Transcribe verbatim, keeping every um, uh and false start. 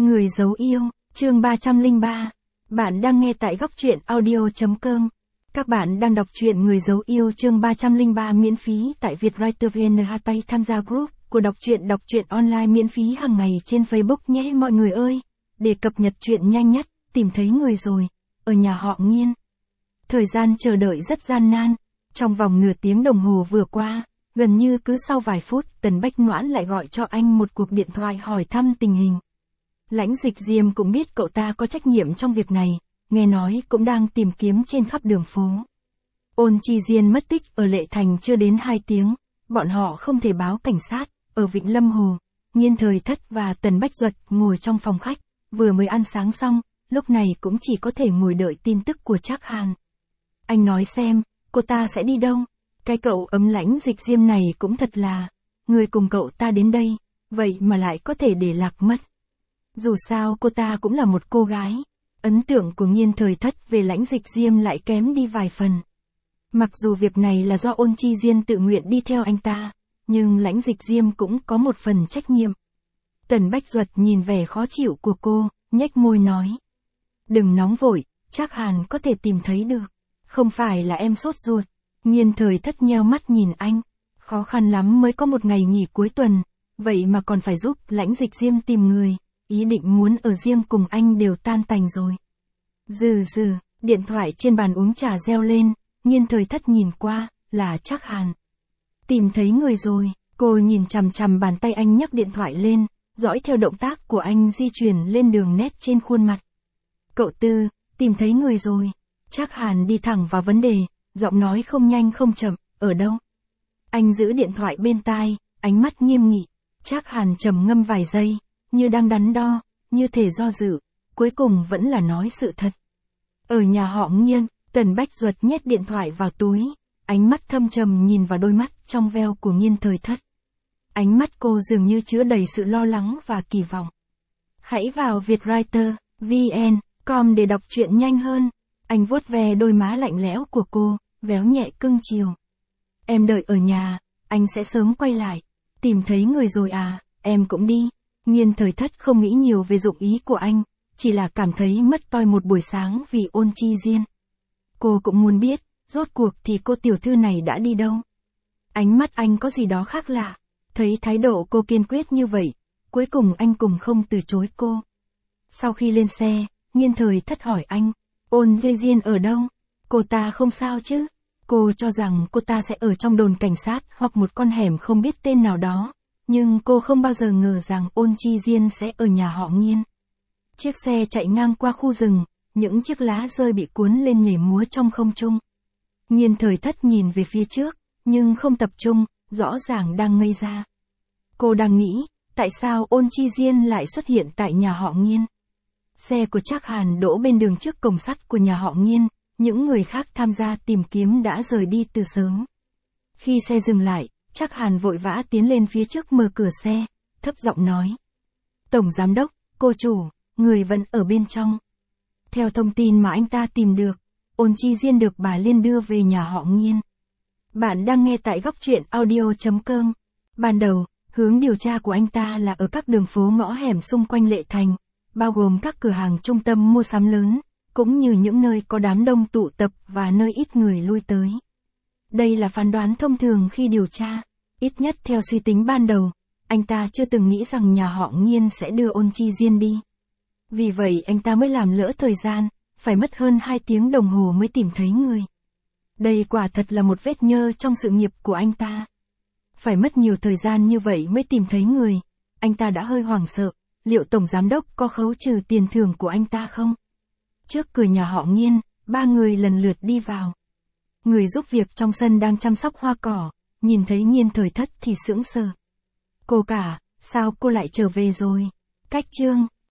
Người giấu yêu, chương ba trăm lẻ ba. Bạn đang nghe tại góc truyện audio chấm com. Các bạn đang đọc truyện Người giấu yêu chương ba trăm lẻ ba miễn phí tại Vietwriter vê en. Tay tham gia group của đọc truyện đọc truyện online miễn phí hàng ngày trên Facebook nhé mọi người ơi. Để cập nhật truyện nhanh nhất, tìm thấy người rồi. Ở nhà họ Nghiên. Thời gian chờ đợi rất gian nan. Trong vòng nửa tiếng đồng hồ vừa qua, gần như cứ sau vài phút Tần Bách Noãn lại gọi cho anh một cuộc điện thoại hỏi thăm tình hình. Lãnh Dịch Diêm cũng biết cậu ta có trách nhiệm trong việc này, nghe nói cũng đang tìm kiếm trên khắp đường phố. Ôn Chi Diên mất tích ở Lệ Thành chưa đến hai tiếng, bọn họ không thể báo cảnh sát. Ở Vịnh Lâm Hồ, Nghiên Thời Thất và Tần Bách Duật ngồi trong phòng khách, vừa mới ăn sáng xong, lúc này cũng chỉ có thể ngồi đợi tin tức của Trác Hàn. Anh nói xem, cô ta sẽ đi đâu? Cái cậu ấm Lãnh Dịch Diêm này cũng thật là, người cùng cậu ta đến đây, vậy mà lại có thể để lạc mất. Dù sao cô ta cũng là một cô gái, ấn tượng của Nghiên Thời Thất về Lãnh Dịch Diêm lại kém đi vài phần. Mặc dù việc này là do Ôn Chi Diên tự nguyện đi theo anh ta, nhưng Lãnh Dịch Diêm cũng có một phần trách nhiệm. Tần Bách Duật nhìn vẻ khó chịu của cô, nhếch môi nói. Đừng nóng vội, Trác Hàn có thể tìm thấy được. Không phải là em sốt ruột. Nghiên Thời Thất nheo mắt nhìn anh. Khó khăn lắm mới có một ngày nghỉ cuối tuần, vậy mà còn phải giúp Lãnh Dịch Diêm tìm người. Ý định muốn ở riêng cùng anh đều tan tành rồi. Dừ dừ, điện thoại trên bàn uống trà reo lên, Nghiên Thời Thất nhìn qua, là Trác Hàn. Tìm thấy người rồi, cô nhìn chằm chằm bàn tay anh nhấc điện thoại lên, dõi theo động tác của anh di chuyển lên đường nét trên khuôn mặt. Cậu Tư, tìm thấy người rồi. Trác Hàn đi thẳng vào vấn đề, giọng nói không nhanh không chậm, ở đâu? Anh giữ điện thoại bên tai, ánh mắt nghiêm nghị. Trác Hàn trầm ngâm vài giây, như đang đắn đo, như thể do dự, cuối cùng vẫn là nói sự thật. Ở nhà họ Nghiên, Tần Bách Duật nhét điện thoại vào túi, ánh mắt thâm trầm nhìn vào đôi mắt trong veo của Nghiên Thời Thất. Ánh mắt cô dường như chứa đầy sự lo lắng và kỳ vọng. Hãy vào Vietwriter vê en com để đọc truyện nhanh hơn. Anh vuốt ve đôi má lạnh lẽo của cô, véo nhẹ cưng chiều. Em đợi ở nhà, anh sẽ sớm quay lại. Tìm thấy người rồi à, em cũng đi. Nghiên Thời Thất không nghĩ nhiều về dụng ý của anh, chỉ là cảm thấy mất toi một buổi sáng vì Ôn Chi Diên. Cô cũng muốn biết, rốt cuộc thì cô tiểu thư này đã đi đâu. Ánh mắt anh có gì đó khác lạ, thấy thái độ cô kiên quyết như vậy, cuối cùng anh cùng không từ chối cô. Sau khi lên xe, Nghiên Thời Thất hỏi anh, Ôn Chi Diên ở đâu? Cô ta không sao chứ? Cô cho rằng cô ta sẽ ở trong đồn cảnh sát hoặc một con hẻm không biết tên nào đó. Nhưng cô không bao giờ ngờ rằng Ôn Chi Diên sẽ ở nhà họ Nghiên. Chiếc xe chạy ngang qua khu rừng, những chiếc lá rơi bị cuốn lên nhảy múa trong không trung. Nghiên Thời Thất nhìn về phía trước, nhưng không tập trung, rõ ràng đang ngây ra. Cô đang nghĩ, tại sao Ôn Chi Diên lại xuất hiện tại nhà họ Nghiên? Xe của Trác Hàn đỗ bên đường trước cổng sắt của nhà họ Nghiên, những người khác tham gia tìm kiếm đã rời đi từ sớm. Khi xe dừng lại, Trác Hàn vội vã tiến lên phía trước mở cửa xe, thấp giọng nói. Tổng giám đốc, cô chủ, người vẫn ở bên trong. Theo thông tin mà anh ta tìm được, Ôn Chi Diên được bà Liên đưa về nhà họ Nghiên. Bạn đang nghe tại góc truyện audio chấm com. Ban đầu, hướng điều tra của anh ta là ở các đường phố ngõ hẻm xung quanh Lệ Thành, bao gồm các cửa hàng trung tâm mua sắm lớn, cũng như những nơi có đám đông tụ tập và nơi ít người lui tới. Đây là phán đoán thông thường khi điều tra, ít nhất theo suy tính ban đầu, anh ta chưa từng nghĩ rằng nhà họ Nghiên sẽ đưa Ôn Chi Diên đi. Vì vậy anh ta mới làm lỡ thời gian, phải mất hơn hai tiếng đồng hồ mới tìm thấy người. Đây quả thật là một vết nhơ trong sự nghiệp của anh ta. Phải mất nhiều thời gian như vậy mới tìm thấy người, anh ta đã hơi hoảng sợ, liệu tổng giám đốc có khấu trừ tiền thưởng của anh ta không? Trước cửa nhà họ Nghiên, ba người lần lượt đi vào. Người giúp việc trong sân đang chăm sóc hoa cỏ, nhìn thấy Nghiên Thời Thất thì sững sờ. Cô cả, sao cô lại trở về rồi? Cách chương,